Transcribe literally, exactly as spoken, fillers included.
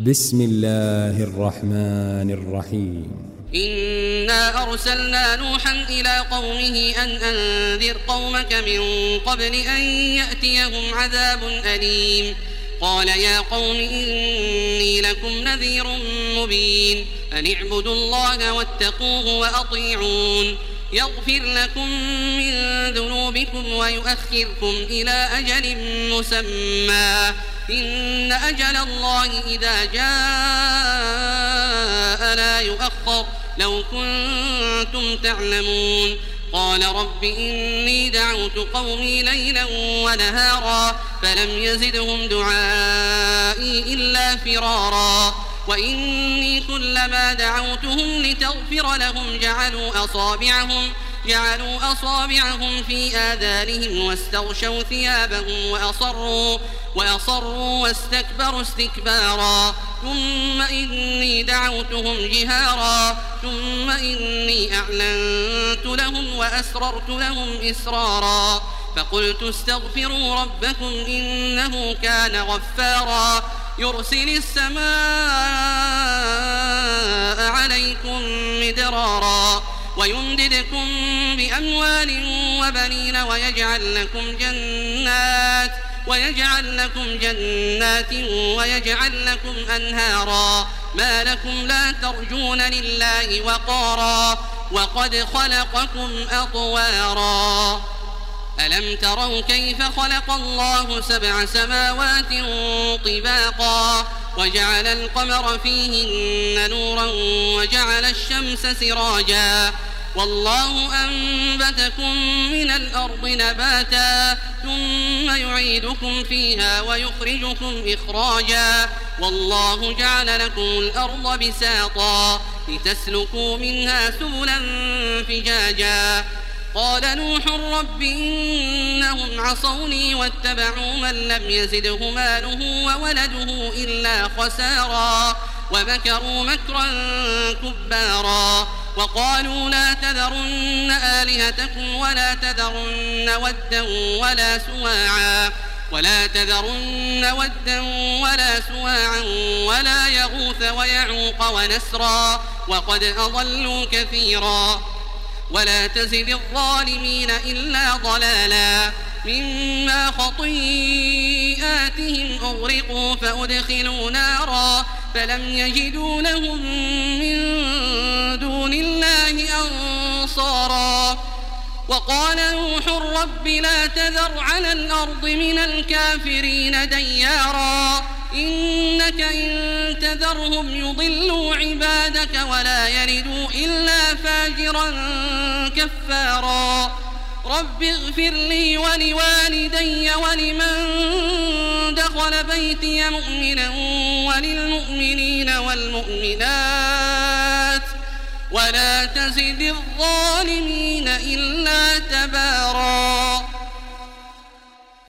بسم الله الرحمن الرحيم. إنا أرسلنا نوحا إلى قومه أن أنذر قومك من قبل أن يأتيهم عذاب أليم. قال يا قوم إني لكم نذير مبين أن اعبدوا الله واتقوه وأطيعون يغفر لكم من ذنوبكم ويؤخركم إلى أجل مسمى إن أجل الله إذا جاء لا يؤخر لو كنتم تعلمون. قال رب إني دعوت قومي ليلا ونهارا فلم يزدهم دعائي إلا فرارا وإني كلما دعوتهم لتغفر لهم جعلوا أصابعهم جعلوا أصابعهم في آذانهم واستغشوا ثيابهم وأصروا وأصروا واستكبروا استكبارا ثم إني دعوتهم جهارا ثم إني أعلنت لهم وأسررت لهم إسرارا فقلت استغفروا ربكم إنه كان غفارا يرسل السماء عليكم مدرارا ويمددكم بأموال وبنين ويجعل لكم جنات ويجعل لكم جنات ويجعل لكم أنهارا ما لكم لا ترجون لله وقارا وقد خلقكم أطوارا. ألم تروا كيف خلق الله سبع سماوات طباقا وجعل القمر فيهن نورا وجعل الشمس سراجا والله أنبتكم من الأرض نباتا ثم يعيدكم فيها ويخرجكم إخراجا والله جعل لكم الأرض بساطا لتسلكوا منها سبلا فجاجا. قال نوح رب إنهم عصوني واتبعوا من لم يزده ماله وولده إلا خسارا ومكروا مكرا كبارا وقالوا لا تذرن آلهتكم ولا تذرن ودا ولا سواعا ولا تذرن ودا ولا سواعا ولا يغوث ويعوق ونسرا وقد أضلوا كثيرا ولا تزد الظالمين إلا ضلالا مما خطيئاتهم أغرقوا فأدخلوا نارا فلم يجدوا لهم من دون الله أنصارا. وقال نوح رب لا تذر على الأرض من الكافرين ديارا إنك إن تذرهم يضلوا عبادك ولا يلدوا إلا فاجرا كفارا. رب اغفر لي ولوالدي ولمن دخل بيتي مؤمنا وللمؤمنين والمؤمنات ولا تزد الظالمين إلا تبارا.